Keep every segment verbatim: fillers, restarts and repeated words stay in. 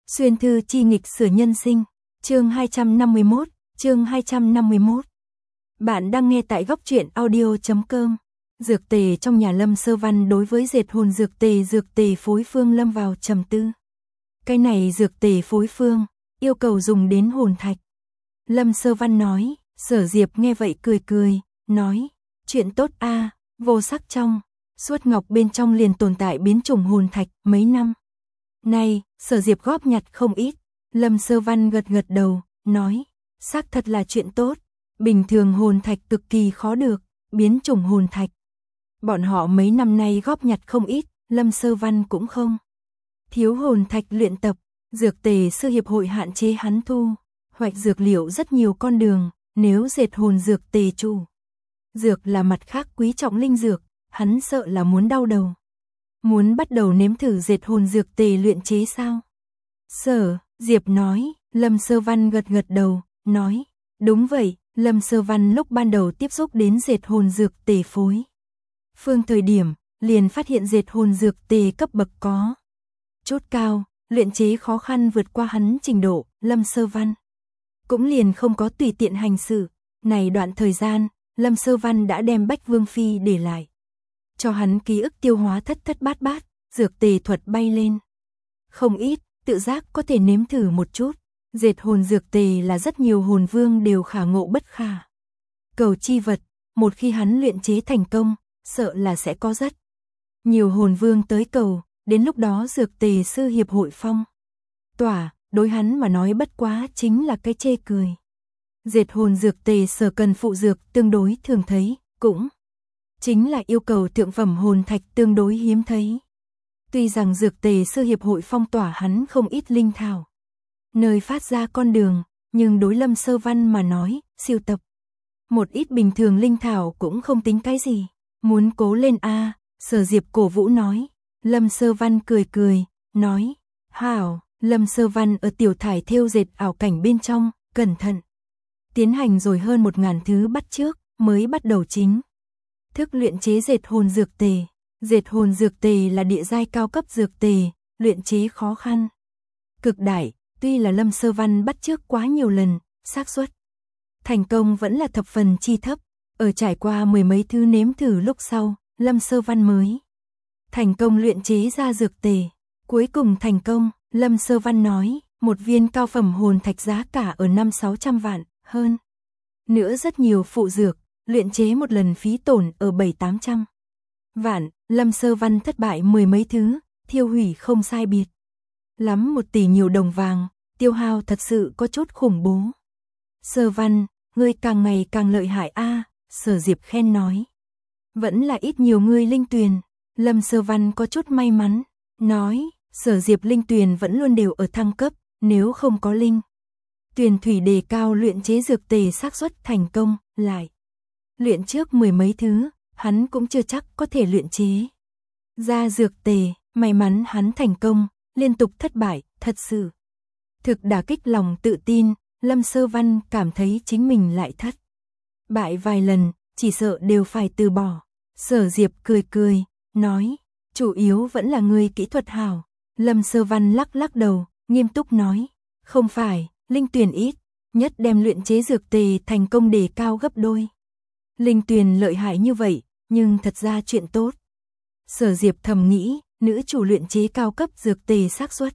Xuyên thư chi nghịch sửa nhân sinh, chương hai trăm năm mươi mốt, chương hai trăm năm mươi mốt. Bạn đang nghe tại góc truyện audio chấm com. Dược tề trong nhà Lâm Sơ Văn đối với dệt hồn dược tề dược tề phối phương lâm vào trầm tư. Cái này dược tề phối phương, yêu cầu dùng đến hồn thạch. Lâm Sơ Văn nói, Sở Diệp nghe vậy cười cười, nói, chuyện tốt a, vô sắc trong, suốt ngọc bên trong liền tồn tại biến chủng hồn thạch mấy năm. Này, Sở Diệp góp nhặt không ít. Lâm Sơ Văn gật gật đầu, nói, xác thật là chuyện tốt. Bình thường hồn thạch cực kỳ khó được, biến chủng hồn thạch. Bọn họ mấy năm nay góp nhặt không ít, Lâm Sơ Văn cũng không. Thiếu hồn thạch luyện tập, dược tề sư hiệp hội hạn chế hắn thu, hoạch dược liệu rất nhiều con đường, nếu dệt hồn dược tề chủ. Dược là mặt khác quý trọng linh dược, hắn sợ là muốn đau đầu. Muốn bắt đầu nếm thử dệt hồn dược tề luyện chế sao? Sở Diệp nói, Lâm Sơ Văn gật gật đầu, nói, đúng vậy. Lâm Sơ Văn lúc ban đầu tiếp xúc đến dệt hồn dược tề phối phương thời điểm, liền phát hiện dệt hồn dược tề cấp bậc có chút cao, luyện chế khó khăn vượt qua hắn trình độ. Lâm Sơ Văn cũng liền không có tùy tiện hành xử. Này đoạn thời gian, Lâm Sơ Văn đã đem Bách Vương Phi để lại cho hắn ký ức tiêu hóa thất thất bát bát, dược tề thuật bay lên không ít, tự giác có thể nếm thử một chút. Dệt hồn dược tề là rất nhiều hồn vương đều khả ngộ bất khả cầu chi vật, một khi hắn luyện chế thành công, sợ là sẽ có rất nhiều hồn vương tới cầu, đến lúc đó dược tề sư hiệp hội phong tỏa, đối hắn mà nói bất quá chính là cái chê cười. Dệt hồn dược tề sở cần phụ dược tương đối thường thấy, cũng chính là yêu cầu thượng phẩm hồn thạch tương đối hiếm thấy. Tuy rằng dược tề sư hiệp hội phong tỏa hắn không ít linh thảo, nơi phát ra con đường, nhưng đối Lâm Sơ Văn mà nói, siêu tập một ít bình thường linh thảo cũng không tính cái gì. Muốn cố lên a, Sở Diệp cổ vũ nói. Lâm Sơ Văn cười cười, nói, hảo. Lâm Sơ Văn ở tiểu thải thêu dệt ảo cảnh bên trong, cẩn thận tiến hành rồi hơn một ngàn thứ bắt trước, mới bắt đầu chính thức luyện chế dệt hồn dược tề. Dệt hồn dược tề là địa giai cao cấp dược tề, luyện chế khó khăn cực đại. Tuy là Lâm Sơ Văn bắt chước quá nhiều lần, xác suất thành công vẫn là thập phần chi thấp. Ở trải qua mười mấy thứ nếm thử lúc sau, Lâm Sơ Văn mới thành công luyện chế ra dược tề. Cuối cùng thành công, Lâm Sơ Văn nói, một viên cao phẩm hồn thạch giá cả ở năm sáu trăm vạn, hơn nữa rất nhiều phụ dược, luyện chế một lần phí tổn ở bảy tám trăm vạn. Lâm Sơ Văn thất bại mười mấy thứ, thiêu hủy không sai biệt lắm một tỷ nhiều đồng vàng, tiêu hao thật sự có chút khủng bố. Sơ Văn, ngươi càng ngày càng lợi hại a, Sở Diệp khen nói. Vẫn là ít nhiều ngươi linh tuyền. Lâm Sơ Văn có chút may mắn, nói, Sở Diệp linh tuyền vẫn luôn đều ở thăng cấp, nếu không có linh tuyền thủy đề cao luyện chế dược tề xác suất thành công, lại luyện trước mười mấy thứ, hắn cũng chưa chắc có thể luyện chế ra dược tề. May mắn hắn thành công, liên tục thất bại, thật sự thực đả kích lòng tự tin. Lâm Sơ Văn cảm thấy chính mình lại thất bại vài lần, chỉ sợ đều phải từ bỏ. Sở Diệp cười cười, nói, chủ yếu vẫn là người kỹ thuật hảo. Lâm Sơ Văn lắc lắc đầu, nghiêm túc nói, không phải, linh tuyền ít, nhất đem luyện chế dược tề thành công đề cao gấp đôi. Linh tuyền lợi hại như vậy, nhưng thật ra chuyện tốt. Sở Diệp thầm nghĩ, nữ chủ luyện chế cao cấp dược tề xác suất.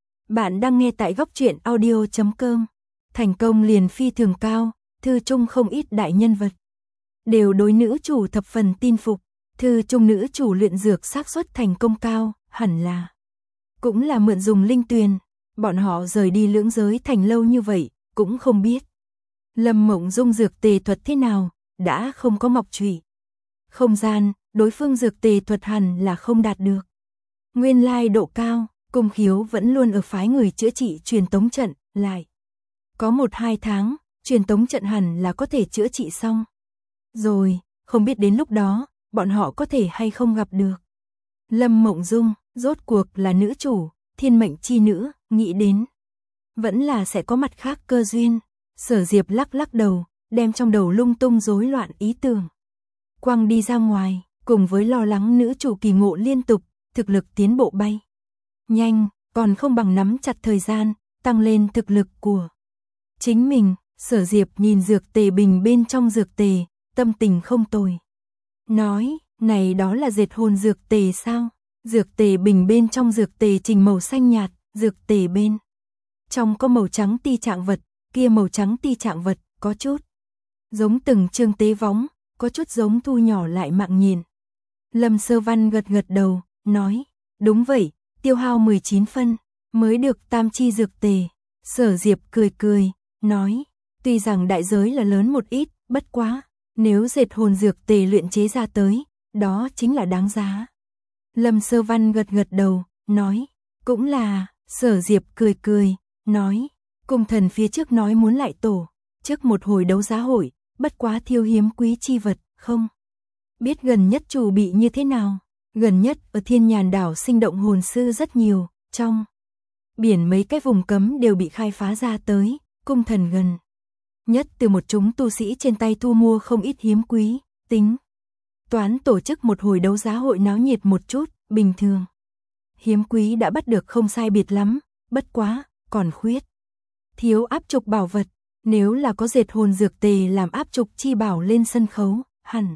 Bạn đang nghe tại góc truyện audio chấm com. Thành công liền phi thường cao, thư chung không ít đại nhân vật đều đối nữ chủ thập phần tin phục. Thư chung nữ chủ luyện dược xác suất thành công cao, hẳn là cũng là mượn dùng linh tuyền. Bọn họ rời đi lưỡng giới thành lâu như vậy, cũng không biết Lâm Mộng Dung dược tề thuật thế nào, đã không có ngọc trụy không gian, đối phương dược tề thuật hẳn là không đạt được nguyên lai độ cao. Cung Khiếu vẫn luôn ở phái người chữa trị truyền tống trận, lại có một hai tháng, truyền tống trận hẳn là có thể chữa trị xong rồi, không biết đến lúc đó, bọn họ có thể hay không gặp được Lâm Mộng Dung. Rốt cuộc là nữ chủ, thiên mệnh chi nữ, nghĩ đến vẫn là sẽ có mặt khác cơ duyên. Sở Diệp lắc lắc đầu, đem trong đầu lung tung rối loạn ý tưởng quăng đi ra ngoài, cùng với lo lắng nữ chủ kỳ ngộ liên tục, thực lực tiến bộ bay nhanh, còn không bằng nắm chặt thời gian, tăng lên thực lực của chính mình. Sở Diệp nhìn dược tề bình bên trong dược tề, tâm tình không tồi. Nói, này đó là dệt hồn dược tề sao? Dược tề bình bên trong dược tề trình màu xanh nhạt, dược tề bên trong có màu trắng ti trạng vật, kia màu trắng ti trạng vật, có chút giống từng chương tế võng, có chút giống thu nhỏ lại mạng nhện. Lâm Sơ Văn gật gật đầu, nói, đúng vậy, tiêu hao mười chín phân, mới được tam chi dược tề. Sở Diệp cười cười, nói, tuy rằng đại giới là lớn một ít, bất quá, nếu dệt hồn dược tề luyện chế ra tới, đó chính là đáng giá. Lâm Sơ Văn gật gật đầu, nói, cũng là. Sở Diệp cười cười, nói, cung thần phía trước nói muốn lại tổ, trước một hồi đấu giá hội, bất quá thiêu hiếm quý chi vật, không biết gần nhất chủ bị như thế nào. Gần nhất ở Thiên Nhàn đảo sinh động hồn sư rất nhiều, trong biển mấy cái vùng cấm đều bị khai phá ra tới, cung thần gần nhất từ một chúng tu sĩ trên tay thu mua không ít hiếm quý, tính toán tổ chức một hồi đấu giá hội náo nhiệt một chút, bình thường hiếm quý đã bắt được không sai biệt lắm, bất quá, còn khuyết thiếu áp trục bảo vật, nếu là có dệt hồn dược tề làm áp trục chi bảo lên sân khấu, hẳn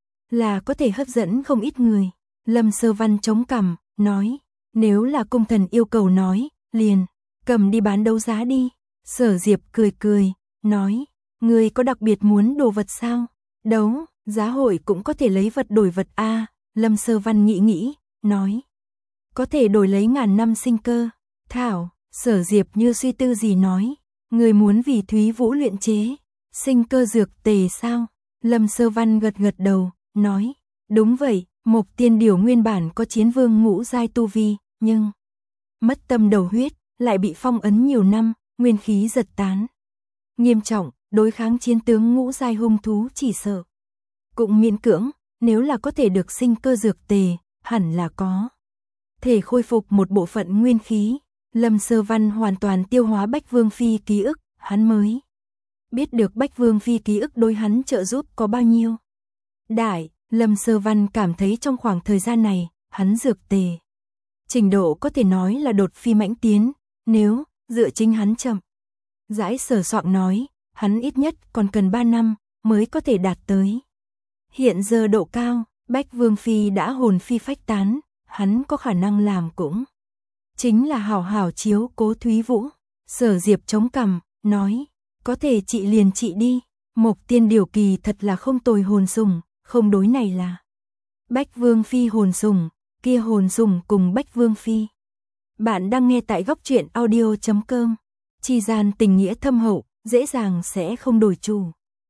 là có thể hấp dẫn không ít người. Lâm Sơ Văn chống cằm, nói, nếu là cung thần yêu cầu nói, liền cầm đi bán đấu giá đi. Sở Diệp cười cười, nói, người có đặc biệt muốn đồ vật sao? Đấu giá hội cũng có thể lấy vật đổi vật a. À, Lâm Sơ Văn nghĩ nghĩ, nói, có thể đổi lấy ngàn năm sinh cơ. Thảo, Sở Diệp như suy tư gì nói, người muốn vì Thúy Vũ luyện chế sinh cơ dược tề sao? Lâm Sơ Văn gật gật đầu, nói, đúng vậy, Mộc Tiên Điểu nguyên bản có chiến vương ngũ giai tu vi, nhưng mất tâm đầu huyết, lại bị phong ấn nhiều năm, nguyên khí giật tán nghiêm trọng, đối kháng chiến tướng ngũ giai hung thú chỉ sợ cũng miễn cưỡng, nếu là có thể được sinh cơ dược tề, hẳn là có thể khôi phục một bộ phận nguyên khí. Lâm Sơ Văn hoàn toàn tiêu hóa Bách Vương Phi ký ức, hắn mới biết được Bách Vương Phi ký ức đối hắn trợ giúp có bao nhiêu đại. Lâm Sơ Văn cảm thấy trong khoảng thời gian này, hắn dược tề trình độ có thể nói là đột phi mãnh tiến, nếu dựa chính hắn chậm rãi sở soạn nói, hắn ít nhất còn cần ba năm mới có thể đạt tới hiện giờ độ cao. Bách Vương Phi đã hồn phi phách tán, hắn có khả năng làm cũng chính là hảo hảo chiếu cố Thúy Vũ. Sở Diệp chống cằm, nói, có thể trị liền trị đi. Mộc Tiên Điểu kỳ thật là không tồi hồn sủng, không đối này là Bách Vương Phi hồn sủng, kia hồn sủng cùng Bách Vương Phi. Bạn đang nghe tại góc truyện audio chấm com. Chi gian tình nghĩa thâm hậu, dễ dàng sẽ không đổi chủ.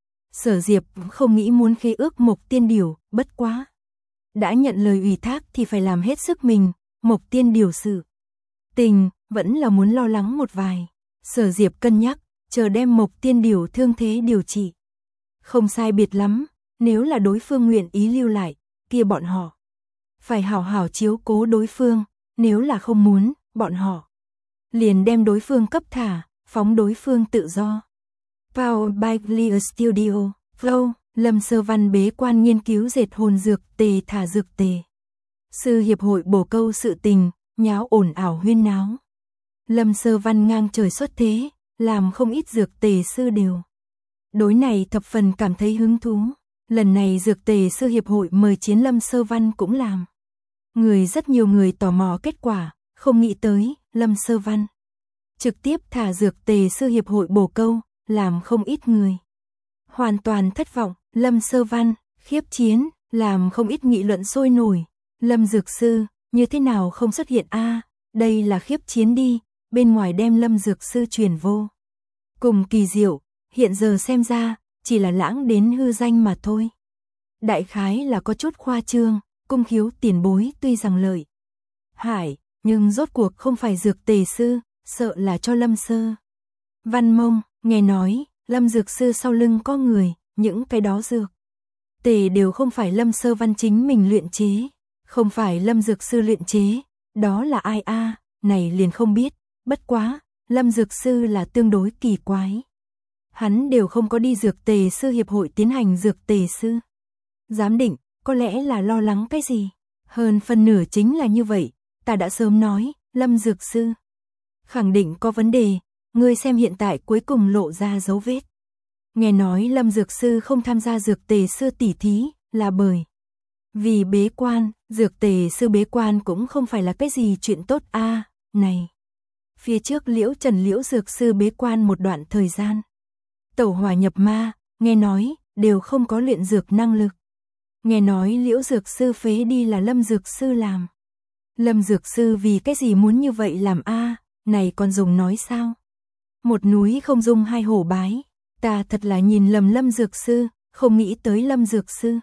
Sở Diệp không nghĩ muốn khế ước Mộc Tiên Điểu, bất quá đã nhận lời ủy thác thì phải làm hết sức mình. Mộc Tiên Điểu sự tình vẫn là muốn lo lắng một vài. Sở Diệp cân nhắc, chờ đem Mộc Tiên Điểu thương thế điều trị không sai biệt lắm, nếu là đối phương nguyện ý lưu lại, kia bọn họ phải hảo hảo chiếu cố đối phương, nếu là không muốn, bọn họ liền đem đối phương cấp thả, phóng đối phương tự do. Powered by Clear Studio, Flow. Lâm Sơ Văn bế quan nghiên cứu dệt hồn dược tề thả dược tề. Sư hiệp hội bổ câu sự tình, nháo ồn ào huyên náo. Lâm Sơ Văn ngang trời xuất thế, làm không ít dược tề sư đều đối này thập phần cảm thấy hứng thú. Lần này dược tề sư hiệp hội mời chiến Lâm Sơ Văn cũng làm người rất nhiều người tò mò kết quả, không nghĩ tới, Lâm Sơ Văn trực tiếp thả dược tề sư hiệp hội bổ câu, làm không ít người hoàn toàn thất vọng. Lâm Sơ Văn khiếp chiến, làm không ít nghị luận sôi nổi. Lâm Dược Sư, như thế nào không xuất hiện a? À, đây là khiếp chiến đi, bên ngoài đem Lâm Dược Sư truyền vô cùng kỳ diệu, hiện giờ xem ra chỉ là lãng đến hư danh mà thôi. Đại khái là có chút khoa trương, cung khiếu tiền bối tuy rằng lợi hại, nhưng rốt cuộc không phải dược tề sư, sợ là cho Lâm Sơ Văn mông. Nghe nói Lâm Dược Sư sau lưng có người, những cái đó dược tề đều không phải Lâm Sơ Văn chính mình luyện chế, không phải Lâm Dược Sư luyện chế, đó là ai a? À, này liền không biết, bất quá, Lâm Dược Sư là tương đối kỳ quái. Hắn đều không có đi dược tề sư hiệp hội tiến hành dược tề sư giám định, có lẽ là lo lắng cái gì? Hơn phần nửa chính là như vậy, ta đã sớm nói, Lâm Dược Sư. Khẳng định có vấn đề, ngươi xem hiện tại cuối cùng lộ ra dấu vết. Nghe nói Lâm Dược Sư không tham gia dược tề sư tỉ thí, là bởi vì bế quan, dược tề sư bế quan cũng không phải là cái gì chuyện tốt a. À, này. Phía trước Liễu Trần Liễu Dược Sư bế quan một đoạn thời gian. Tẩu hỏa nhập ma, nghe nói, đều không có luyện dược năng lực. Nghe nói Liễu Dược Sư phế đi là Lâm Dược Sư làm. Lâm Dược Sư vì cái gì muốn như vậy làm a? À, này còn dùng nói sao? Một núi không dung hai hổ bái. Ta thật là nhìn lầm Lâm Dược Sư, không nghĩ tới Lâm Dược Sư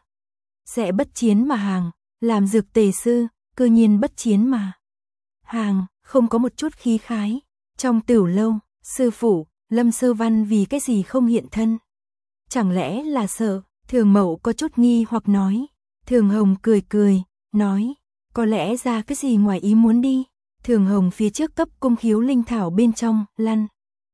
sẽ bất chiến mà hàng, làm dược tề sư, cơ nhiên bất chiến mà hàng, không có một chút khí khái. Trong Tửu Lâu, sư phụ, Lâm Sơ Văn vì cái gì không hiện thân? Chẳng lẽ là sợ? Thường Mậu có chút nghi hoặc nói. Thường Hồng cười cười, nói, có lẽ ra cái gì ngoài ý muốn đi. Thường Hồng phía trước cấp cung khiếu linh thảo bên trong, lăn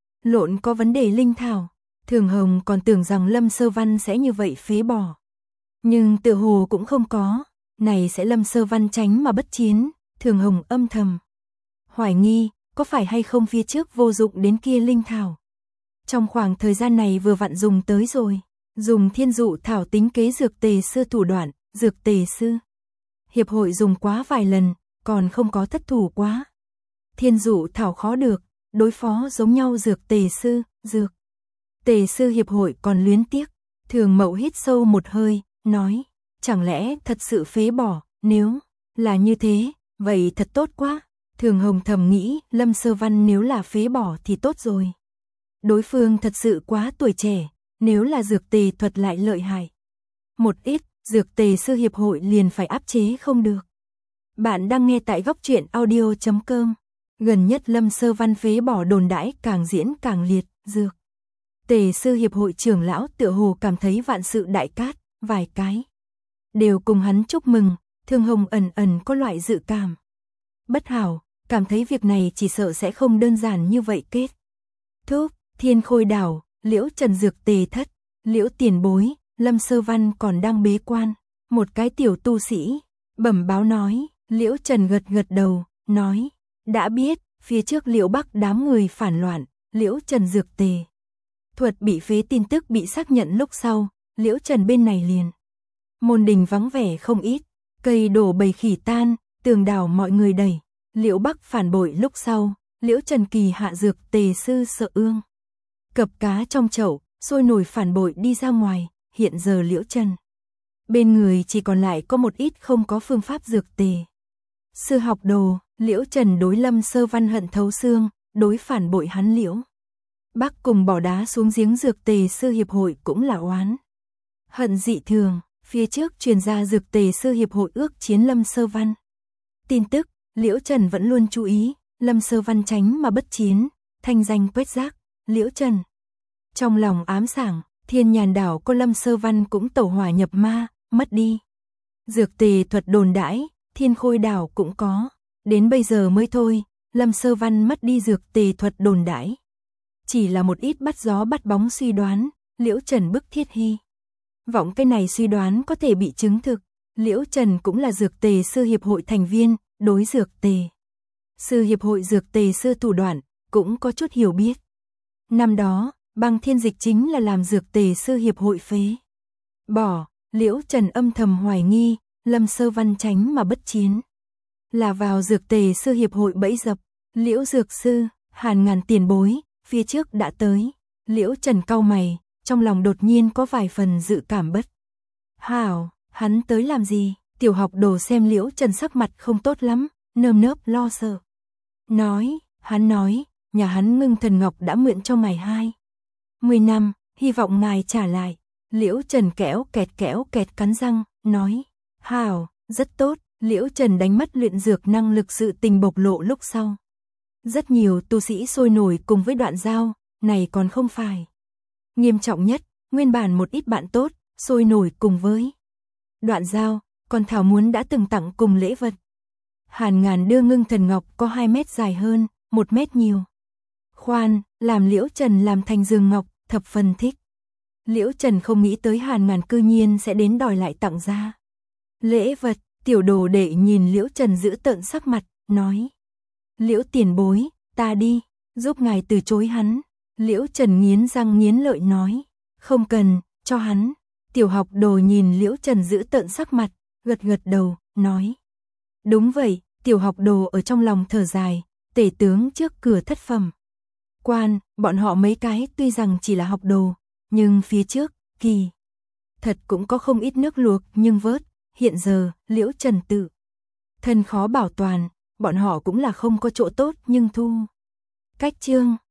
lộn có vấn đề linh thảo. Thường Hồng còn tưởng rằng Lâm Sơ Văn sẽ như vậy phế bỏ. Nhưng tựa hồ cũng không có, này sẽ Lâm Sơ Văn tránh mà bất chiến. Thường Hồng âm thầm hoài nghi, có phải hay không phía trước vô dụng đến kia linh thảo. Trong khoảng thời gian này vừa vặn dùng tới rồi, dùng thiên dụ thảo tính kế dược tề sư thủ đoạn, dược tề sư hiệp hội dùng quá vài lần, còn không có thất thủ quá. Thiên dụ thảo khó được, đối phó giống nhau dược tề sư, dược tề sư hiệp hội còn luyến tiếc. Thường Mậu hít sâu một hơi, nói, chẳng lẽ thật sự phế bỏ, nếu là như thế, vậy thật tốt quá. Thường Hồng thầm nghĩ, Lâm Sơ Văn nếu là phế bỏ thì tốt rồi. Đối phương thật sự quá tuổi trẻ, nếu là dược tề thuật lại lợi hại một ít, dược tề sư hiệp hội liền phải áp chế không được. Bạn đang nghe tại góc truyện audio chấm com. Gần nhất Lâm Sơ Văn phế bỏ đồn đãi càng diễn càng liệt, dược tề sư hiệp hội trưởng lão tựa hồ cảm thấy vạn sự đại cát, vài cái đều cùng hắn chúc mừng. Thường Hồng ẩn ẩn có loại dự cảm bất hảo, cảm thấy việc này chỉ sợ sẽ không đơn giản như vậy kết thúc. Thiên Khôi đảo, Liễu Trần dược tề thất, Liễu tiền bối, Lâm Sơ Văn còn đang bế quan. Một cái tiểu tu sĩ bẩm báo nói. Liễu Trần gật gật đầu, nói, đã biết. Phía trước Liễu Bắc đám người phản loạn, Liễu Trần dược tề thuật bị phế tin tức bị xác nhận lúc sau, Liễu Trần bên này liền môn đình vắng vẻ không ít, cây đổ bầy khỉ tan, tường đảo mọi người đẩy. Liễu Bắc phản bội lúc sau, Liễu Trần kỳ hạ dược tề sư Sợ Ương cập cá trong chậu, sôi nổi phản bội đi ra ngoài. Hiện giờ Liễu Trần bên người chỉ còn lại có một ít không có phương pháp dược tề sư học đồ. Liễu Trần đối Lâm Sơ Văn hận thấu xương, đối phản bội hắn Liễu Bắc cùng bỏ đá xuống giếng dược tề sư hiệp hội cũng là oán hận dị thường. Phía trước truyền ra dược tề sư hiệp hội ước chiến Lâm Sơ Văn tin tức, Liễu Trần vẫn luôn chú ý. Lâm Sơ Văn tránh mà bất chiến, thanh danh quét rác. Liễu Trần trong lòng ám sảng, Thiên Nhàn đảo có Lâm Sơ Văn cũng tẩu hỏa nhập ma, mất đi dược tề thuật đồn đãi. Thiên Khôi đảo cũng có, đến bây giờ mới thôi. Lâm Sơ Văn mất đi dược tề thuật đồn đãi, chỉ là một ít bắt gió bắt bóng suy đoán. Liễu Trần bức thiết hy vọng cái này suy đoán có thể bị chứng thực. Liễu Trần cũng là dược tề sư hiệp hội thành viên, đối dược tề sư hiệp hội dược tề sư thủ đoạn cũng có chút hiểu biết. Năm đó, Băng Thiên Dịch chính là làm dược tề sư hiệp hội phế bỏ. Liễu Trần âm thầm hoài nghi, Lâm Sơ Văn tránh mà bất chiến là vào dược tề sư hiệp hội bẫy dập. Liễu dược sư, Hàn Ngàn tiền bối, phía trước đã tới. Liễu Trần cau mày, trong lòng đột nhiên có vài phần dự cảm bất hảo. Hắn tới làm gì? Tiểu học đồ xem Liễu Trần sắc mặt không tốt lắm, nơm nớp lo sợ. Nói, hắn nói, nhà hắn Ngưng Thần Ngọc đã mượn cho ngài hai mươi năm, hy vọng ngài trả lại. Liễu Trần kẽo kẹt kẽo kẹt cắn răng, nói, hảo, rất tốt. Liễu Trần đánh mất luyện dược năng lực sự tình bộc lộ lúc sau. Rất nhiều tu sĩ sôi nổi cùng với Đoạn Giao, này còn không phải nghiêm trọng nhất, nguyên bản một ít bạn tốt, sôi nổi cùng với Đoạn Giao, còn thảo muốn đã từng tặng cùng lễ vật. Hàn Ngàn đưa Ngưng Thần Ngọc có hai mét dài hơn, một mét nhiều. Khoan, làm Liễu Trần làm thành giường ngọc, thập phần thích. Liễu Trần không nghĩ tới Hàn Ngàn cư nhiên sẽ đến đòi lại tặng ra lễ vật. Tiểu đồ đệ nhìn Liễu Trần giữ tợn sắc mặt, nói, Liễu tiền bối, ta đi, giúp ngài từ chối hắn. Liễu Trần nghiến răng nghiến lợi nói, không cần, cho hắn. Tiểu học đồ nhìn Liễu Trần giữ tợn sắc mặt, gật gật đầu, nói. Đúng vậy, tiểu học đồ ở trong lòng thở dài, tể tướng trước cửa thất phẩm. Quan, bọn họ mấy cái tuy rằng chỉ là học đồ, nhưng phía trước, kỳ. Thật cũng có không ít nước luộc nhưng vớt, hiện giờ, Liễu Trần tự. Thân khó bảo toàn, bọn họ cũng là không có chỗ tốt nhưng thu. Cách chương.